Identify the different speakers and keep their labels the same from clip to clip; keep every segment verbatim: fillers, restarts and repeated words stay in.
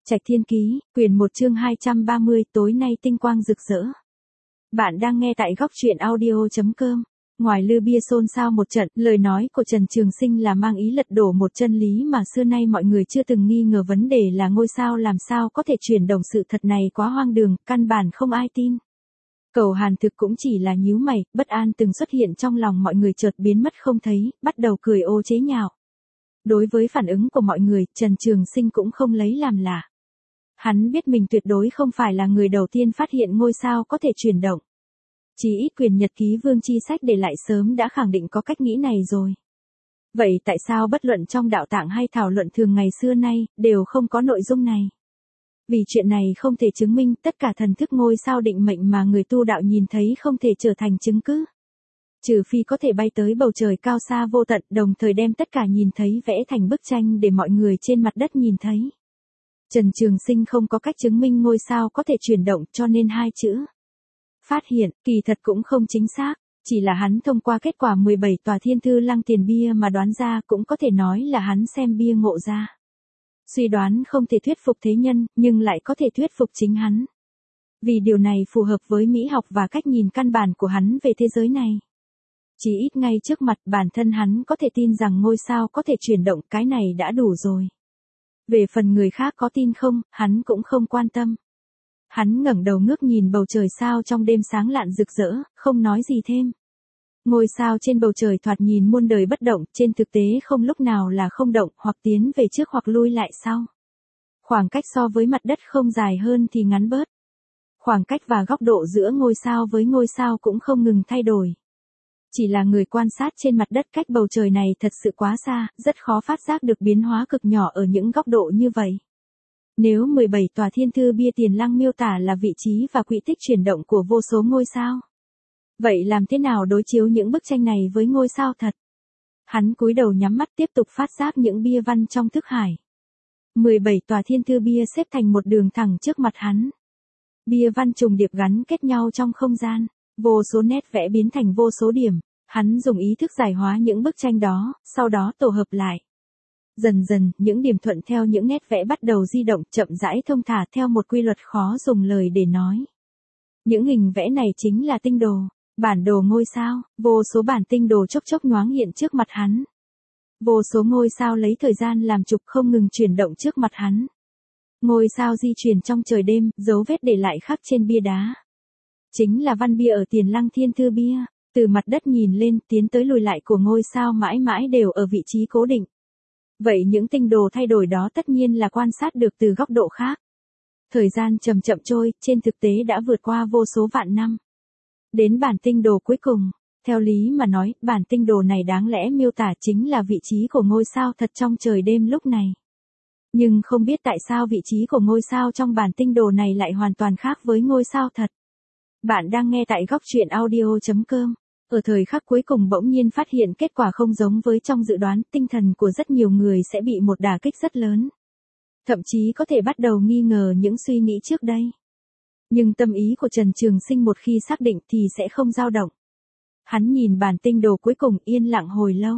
Speaker 1: Trạch Thiên Ký, quyển một chương hai trăm ba mươi, tối nay tinh quang rực rỡ. Bạn đang nghe tại góc truyện audio chấm com. Ngoài lư bia xôn xao một trận, lời nói của Trần Trường Sinh là mang ý lật đổ một chân lý mà xưa nay mọi người chưa từng nghi ngờ, vấn đề là ngôi sao làm sao có thể chuyển động, sự thật này quá hoang đường, căn bản không ai tin. Cầu Hàn Thực cũng chỉ là nhíu mày, bất an từng xuất hiện trong lòng mọi người chợt biến mất không thấy, bắt đầu cười ô chế nhạo. Đối với phản ứng của mọi người, Trần Trường Sinh cũng không lấy làm lạ. Hắn biết mình tuyệt đối không phải là người đầu tiên phát hiện ngôi sao có thể chuyển động. Chỉ ít quyền nhật ký Vương Chi Sách để lại sớm đã khẳng định có cách nghĩ này rồi. Vậy tại sao bất luận trong đạo tạng hay thảo luận thường ngày xưa nay, đều không có nội dung này? Vì chuyện này không thể chứng minh, tất cả thần thức ngôi sao định mệnh mà người tu đạo nhìn thấy không thể trở thành chứng cứ. Trừ phi có thể bay tới bầu trời cao xa vô tận, đồng thời đem tất cả nhìn thấy vẽ thành bức tranh để mọi người trên mặt đất nhìn thấy. Trần Trường Sinh không có cách chứng minh ngôi sao có thể chuyển động, cho nên hai chữ phát hiện, kỳ thật cũng không chính xác, chỉ là hắn thông qua kết quả mười bảy tòa thiên thư lăng tiền bia mà đoán ra, cũng có thể nói là hắn xem bia ngộ ra. Suy đoán không thể thuyết phục thế nhân, nhưng lại có thể thuyết phục chính hắn. Vì điều này phù hợp với mỹ học và cách nhìn căn bản của hắn về thế giới này. Chỉ ít ngay trước mặt bản thân hắn có thể tin rằng ngôi sao có thể chuyển động, cái này đã đủ rồi. Về phần người khác có tin không, hắn cũng không quan tâm. Hắn ngẩng đầu ngước nhìn bầu trời sao trong đêm sáng lạn rực rỡ, không nói gì thêm. Ngôi sao trên bầu trời thoạt nhìn muôn đời bất động, trên thực tế không lúc nào là không động, hoặc tiến về trước hoặc lui lại sau. Khoảng cách so với mặt đất không dài hơn thì ngắn bớt. Khoảng cách và góc độ giữa ngôi sao với ngôi sao cũng không ngừng thay đổi. Chỉ là người quan sát trên mặt đất cách bầu trời này thật sự quá xa, rất khó phát giác được biến hóa cực nhỏ ở những góc độ như vậy. Nếu mười bảy tòa thiên thư bia tiền lăng miêu tả là vị trí và quỹ tích chuyển động của vô số ngôi sao, vậy làm thế nào đối chiếu những bức tranh này với ngôi sao thật? Hắn cúi đầu nhắm mắt tiếp tục phát giác những bia văn trong thức hải. mười bảy tòa thiên thư bia xếp thành một đường thẳng trước mặt hắn. Bia văn trùng điệp gắn kết nhau trong không gian. Vô số nét vẽ biến thành vô số điểm, hắn dùng ý thức giải hóa những bức tranh đó, sau đó tổ hợp lại. Dần dần, những điểm thuận theo những nét vẽ bắt đầu di động, chậm rãi thông thả theo một quy luật khó dùng lời để nói. Những hình vẽ này chính là tinh đồ, bản đồ ngôi sao, vô số bản tinh đồ chốc chốc nhoáng hiện trước mặt hắn. Vô số ngôi sao lấy thời gian làm trục không ngừng chuyển động trước mặt hắn. Ngôi sao di chuyển trong trời đêm, dấu vết để lại khắc trên bia đá. Chính là văn bia ở tiền lăng thiên thư bia, từ mặt đất nhìn lên, tiến tới lùi lại của ngôi sao mãi mãi đều ở vị trí cố định. Vậy những tinh đồ thay đổi đó tất nhiên là quan sát được từ góc độ khác. Thời gian chậm chậm trôi, trên thực tế đã vượt qua vô số vạn năm. Đến bản tinh đồ cuối cùng, theo lý mà nói, bản tinh đồ này đáng lẽ miêu tả chính là vị trí của ngôi sao thật trong trời đêm lúc này. Nhưng không biết tại sao vị trí của ngôi sao trong bản tinh đồ này lại hoàn toàn khác với ngôi sao thật. Bạn đang nghe tại góc truyện audio chấm com. Ở thời khắc cuối cùng bỗng nhiên phát hiện kết quả không giống với trong dự đoán, tinh thần của rất nhiều người sẽ bị một đả kích rất lớn. Thậm chí có thể bắt đầu nghi ngờ những suy nghĩ trước đây. Nhưng tâm ý của Trần Trường Sinh một khi xác định thì sẽ không dao động. Hắn nhìn bản tinh đồ cuối cùng yên lặng hồi lâu.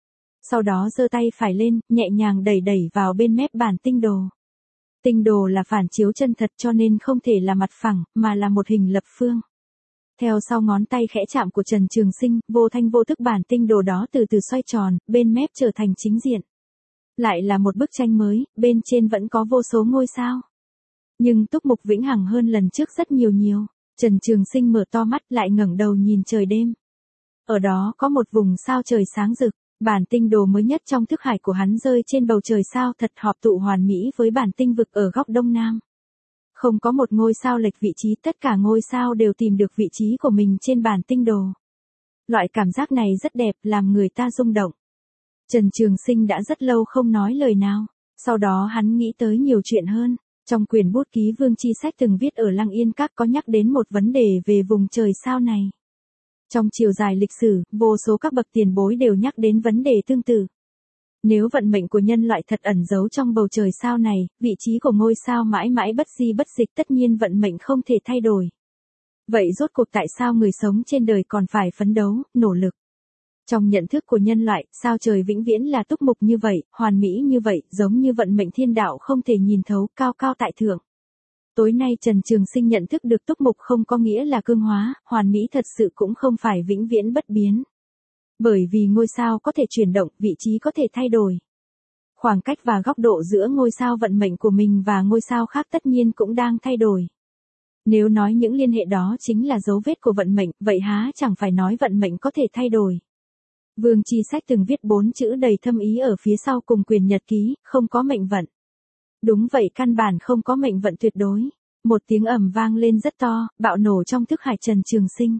Speaker 1: Sau đó giơ tay phải lên, nhẹ nhàng đẩy đẩy vào bên mép bản tinh đồ. Tinh đồ là phản chiếu chân thật cho nên không thể là mặt phẳng, mà là một hình lập phương. Theo sau ngón tay khẽ chạm của Trần Trường Sinh, vô thanh vô thức bản tinh đồ đó từ từ xoay tròn, bên mép trở thành chính diện. Lại là một bức tranh mới, bên trên vẫn có vô số ngôi sao. Nhưng túc mục vĩnh hằng hơn lần trước rất nhiều nhiều. Trần Trường Sinh mở to mắt lại ngẩng đầu nhìn trời đêm. Ở đó có một vùng sao trời sáng rực. Bản tinh đồ mới nhất trong thức hải của hắn rơi trên bầu trời sao thật họp tụ hoàn mỹ với bản tinh vực ở góc đông nam. Không có một ngôi sao lệch vị trí, tất cả ngôi sao đều tìm được vị trí của mình trên bản tinh đồ. Loại cảm giác này rất đẹp, làm người ta rung động. Trần Trường Sinh đã rất lâu không nói lời nào, sau đó hắn nghĩ tới nhiều chuyện hơn. Trong quyển bút ký Vương Chi Sách từng viết ở Lăng Yên Các có nhắc đến một vấn đề về vùng trời sao này. Trong chiều dài lịch sử, vô số các bậc tiền bối đều nhắc đến vấn đề tương tự. Nếu vận mệnh của nhân loại thật ẩn giấu trong bầu trời sao này, vị trí của ngôi sao mãi mãi bất di bất dịch, tất nhiên vận mệnh không thể thay đổi. Vậy rốt cuộc tại sao người sống trên đời còn phải phấn đấu, nỗ lực? Trong nhận thức của nhân loại, sao trời vĩnh viễn là túc mục như vậy, hoàn mỹ như vậy, giống như vận mệnh thiên đạo không thể nhìn thấu, cao cao tại thượng. Tối nay Trần Trường Sinh nhận thức được túc mục không có nghĩa là cương hóa, hoàn mỹ thật sự cũng không phải vĩnh viễn bất biến. Bởi vì ngôi sao có thể chuyển động, vị trí có thể thay đổi. Khoảng cách và góc độ giữa ngôi sao vận mệnh của mình và ngôi sao khác tất nhiên cũng đang thay đổi. Nếu nói những liên hệ đó chính là dấu vết của vận mệnh, vậy há chẳng phải nói vận mệnh có thể thay đổi. Vương Chi Sách từng viết bốn chữ đầy thâm ý ở phía sau cùng quyển nhật ký, không có mệnh vận. Đúng vậy, căn bản không có mệnh vận tuyệt đối. Một tiếng ầm vang lên rất to, bạo nổ trong thức hải Trần Trường Sinh.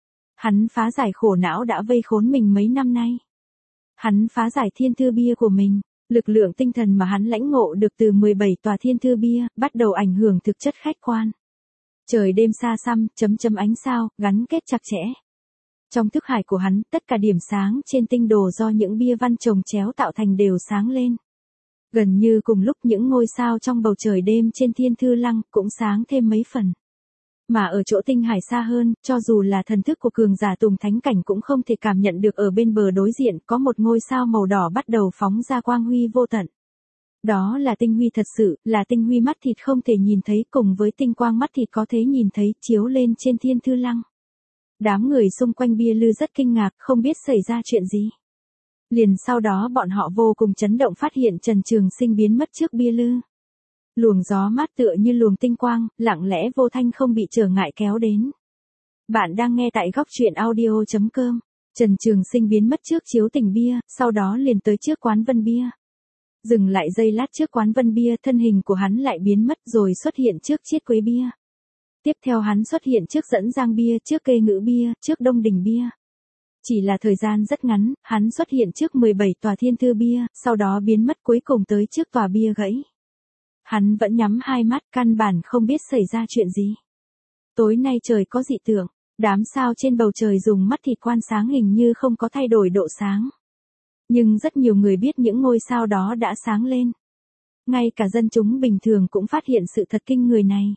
Speaker 1: Hắn phá giải khổ não đã vây khốn mình mấy năm nay. Hắn phá giải thiên thư bia của mình, lực lượng tinh thần mà hắn lãnh ngộ được từ mười bảy tòa thiên thư bia, bắt đầu ảnh hưởng thực chất khách quan. Trời đêm xa xăm, chấm chấm ánh sao, gắn kết chặt chẽ. Trong thức hải của hắn, tất cả điểm sáng trên tinh đồ do những bia văn chồng chéo tạo thành đều sáng lên. Gần như cùng lúc những ngôi sao trong bầu trời đêm trên thiên thư lăng cũng sáng thêm mấy phần. Mà ở chỗ tinh hải xa hơn, cho dù là thần thức của cường giả tùng thánh cảnh cũng không thể cảm nhận được ở bên bờ đối diện có một ngôi sao màu đỏ bắt đầu phóng ra quang huy vô tận. Đó là tinh huy thật sự, là tinh huy mắt thịt không thể nhìn thấy cùng với tinh quang mắt thịt có thể nhìn thấy chiếu lên trên thiên thư lăng. Đám người xung quanh bia lư rất kinh ngạc, không biết xảy ra chuyện gì. Liền sau đó bọn họ vô cùng chấn động phát hiện Trần Trường Sinh biến mất trước bia lư. Luồng gió mát tựa như luồng tinh quang, lặng lẽ vô thanh không bị trở ngại kéo đến. Bạn đang nghe tại góc truyện audio chấm com. Trần Trường Sinh biến mất trước chiếu tỉnh bia, sau đó liền tới trước quán Vân Bia. Dừng lại giây lát trước quán Vân Bia, thân hình của hắn lại biến mất rồi xuất hiện trước Chiết Quế Bia. Tiếp theo hắn xuất hiện trước Dẫn Giang Bia, trước Kê Ngữ Bia, trước Đông Đình Bia. Chỉ là thời gian rất ngắn, hắn xuất hiện trước mười bảy tòa thiên thư bia, sau đó biến mất cuối cùng tới trước tòa bia gãy. Hắn vẫn nhắm hai mắt, căn bản không biết xảy ra chuyện gì. Tối nay trời có dị tượng, đám sao trên bầu trời dùng mắt thịt quan sáng hình như không có thay đổi độ sáng. Nhưng rất nhiều người biết những ngôi sao đó đã sáng lên. Ngay cả dân chúng bình thường cũng phát hiện sự thật kinh người này.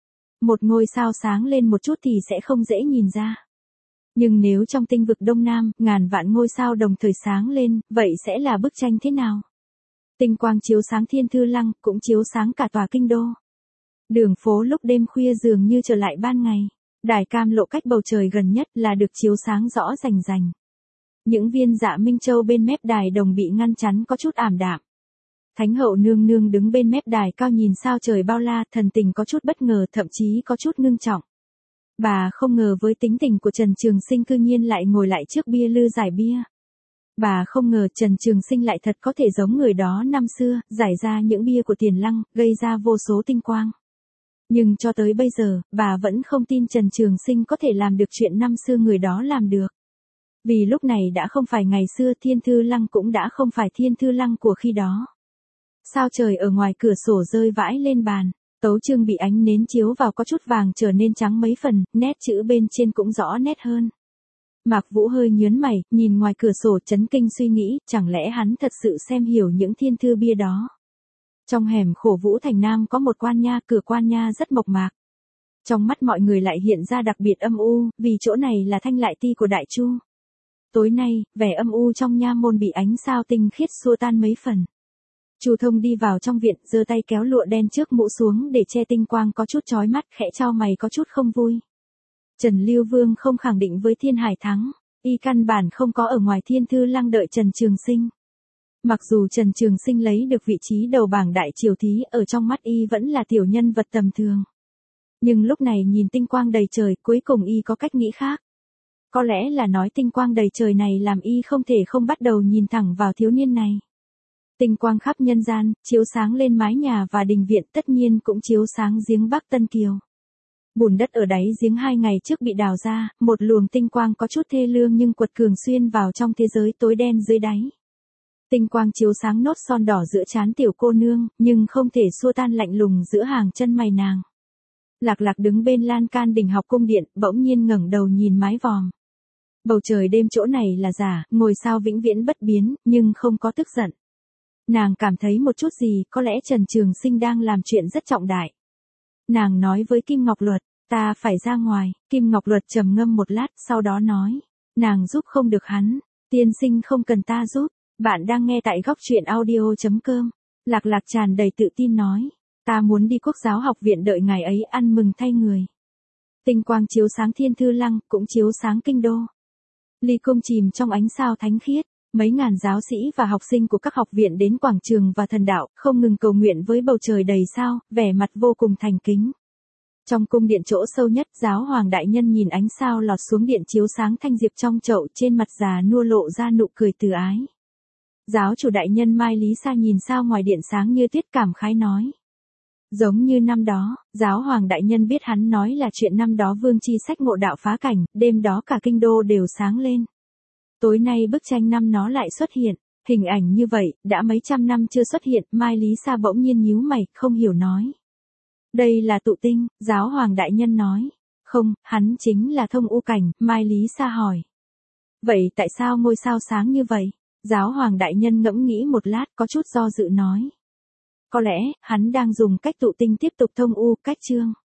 Speaker 1: Một ngôi sao sáng lên một chút thì sẽ không dễ nhìn ra. Nhưng nếu trong tinh vực Đông Nam, ngàn vạn ngôi sao đồng thời sáng lên, vậy sẽ là bức tranh thế nào? Tinh quang chiếu sáng thiên thư lăng, cũng chiếu sáng cả tòa kinh đô. Đường phố lúc đêm khuya dường như trở lại ban ngày. Đài cam lộ cách bầu trời gần nhất là được chiếu sáng rõ rành rành. Những viên dạ Minh Châu bên mép đài đồng bị ngăn chắn có chút ảm đạm. Thánh hậu nương nương đứng bên mép đài cao nhìn sao trời bao la, thần tình có chút bất ngờ, thậm chí có chút ngưng trọng. Bà không ngờ với tính tình của Trần Trường Sinh cư nhiên lại ngồi lại trước bia lư giải bia. Bà không ngờ Trần Trường Sinh lại thật có thể giống người đó năm xưa, giải ra những bia của Tiền Lăng, gây ra vô số tinh quang. Nhưng cho tới bây giờ, bà vẫn không tin Trần Trường Sinh có thể làm được chuyện năm xưa người đó làm được. Vì lúc này đã không phải ngày xưa, thiên thư lăng cũng đã không phải thiên thư lăng của khi đó. Sao trời ở ngoài cửa sổ rơi vãi lên bàn, tấu chương bị ánh nến chiếu vào có chút vàng trở nên trắng mấy phần, nét chữ bên trên cũng rõ nét hơn. Mạc Vũ hơi nhớn mày, nhìn ngoài cửa sổ chấn kinh suy nghĩ, chẳng lẽ hắn thật sự xem hiểu những thiên thư bia đó. Trong hẻm khổ Vũ Thành Nam có một quan nha, cửa quan nha rất mộc mạc. Trong mắt mọi người lại hiện ra đặc biệt âm u, vì chỗ này là thanh lại ti của Đại Chu. Tối nay, vẻ âm u trong nha môn bị ánh sao tinh khiết xua tan mấy phần. Chu Thông đi vào trong viện, giơ tay kéo lụa đen trước mũ xuống để che tinh quang có chút chói mắt, khẽ chau mày có chút không vui. Trần Lưu Vương không khẳng định với Thiên Hải thắng, y căn bản không có ở ngoài thiên thư lăng đợi Trần Trường Sinh. Mặc dù Trần Trường Sinh lấy được vị trí đầu bảng đại triều thí, ở trong mắt y vẫn là tiểu nhân vật tầm thường. Nhưng lúc này nhìn tinh quang đầy trời, cuối cùng y có cách nghĩ khác. Có lẽ là nói tinh quang đầy trời này làm y không thể không bắt đầu nhìn thẳng vào thiếu niên này. Tinh quang khắp nhân gian, chiếu sáng lên mái nhà và đình viện, tất nhiên cũng chiếu sáng giếng Bắc Tân Kiều. Bùn đất ở đáy giếng hai ngày trước bị đào ra, một luồng tinh quang có chút thê lương nhưng quật cường xuyên vào trong thế giới tối đen dưới đáy. Tinh quang chiếu sáng nốt son đỏ giữa trán tiểu cô nương, nhưng không thể xua tan lạnh lùng giữa hàng chân mày nàng. Lạc Lạc đứng bên lan can đỉnh học cung điện, bỗng nhiên ngẩng đầu nhìn mái vòm. Bầu trời đêm chỗ này là giả, ngôi sao vĩnh viễn bất biến, nhưng không có tức giận. Nàng cảm thấy một chút gì, có lẽ Trần Trường Sinh đang làm chuyện rất trọng đại. Nàng nói với Kim Ngọc Luật, ta phải ra ngoài. Kim Ngọc Luật trầm ngâm một lát, sau đó nói, nàng giúp không được hắn. Tiên sinh không cần ta giúp, bạn đang nghe tại góc truyện audio.com. Lạc Lạc tràn đầy tự tin nói, ta muốn đi Quốc giáo học viện đợi ngày ấy ăn mừng thay người. Tinh quang chiếu sáng Thiên Thư Lăng, cũng chiếu sáng kinh đô. Ly cung chìm trong ánh sao thánh khiết, mấy ngàn giáo sĩ và học sinh của các học viện đến quảng trường và thần đạo, không ngừng cầu nguyện với bầu trời đầy sao, vẻ mặt vô cùng thành kính. Trong cung điện chỗ sâu nhất, giáo hoàng đại nhân nhìn ánh sao lọt xuống điện chiếu sáng thanh diệp trong chậu, trên mặt già nua lộ ra nụ cười từ ái. Giáo chủ đại nhân Mai Lý Sa nhìn sao ngoài điện sáng như tuyết cảm khái nói. Giống như năm đó, giáo hoàng đại nhân biết hắn nói là chuyện năm đó Vương Chi Sách ngộ đạo phá cảnh, đêm đó cả kinh đô đều sáng lên. Tối nay bức tranh năm nó lại xuất hiện, hình ảnh như vậy, đã mấy trăm năm chưa xuất hiện, Mai Lý Sa bỗng nhiên nhíu mày, không hiểu nói. Đây là tụ tinh, giáo hoàng đại nhân nói. Không, hắn chính là thông u cảnh, Mai Lý Sa hỏi. Vậy tại sao ngôi sao sáng như vậy? Giáo hoàng đại nhân ngẫm nghĩ một lát, có chút do dự nói. Có lẽ, hắn đang dùng cách tụ tinh tiếp tục thông u, cách chương.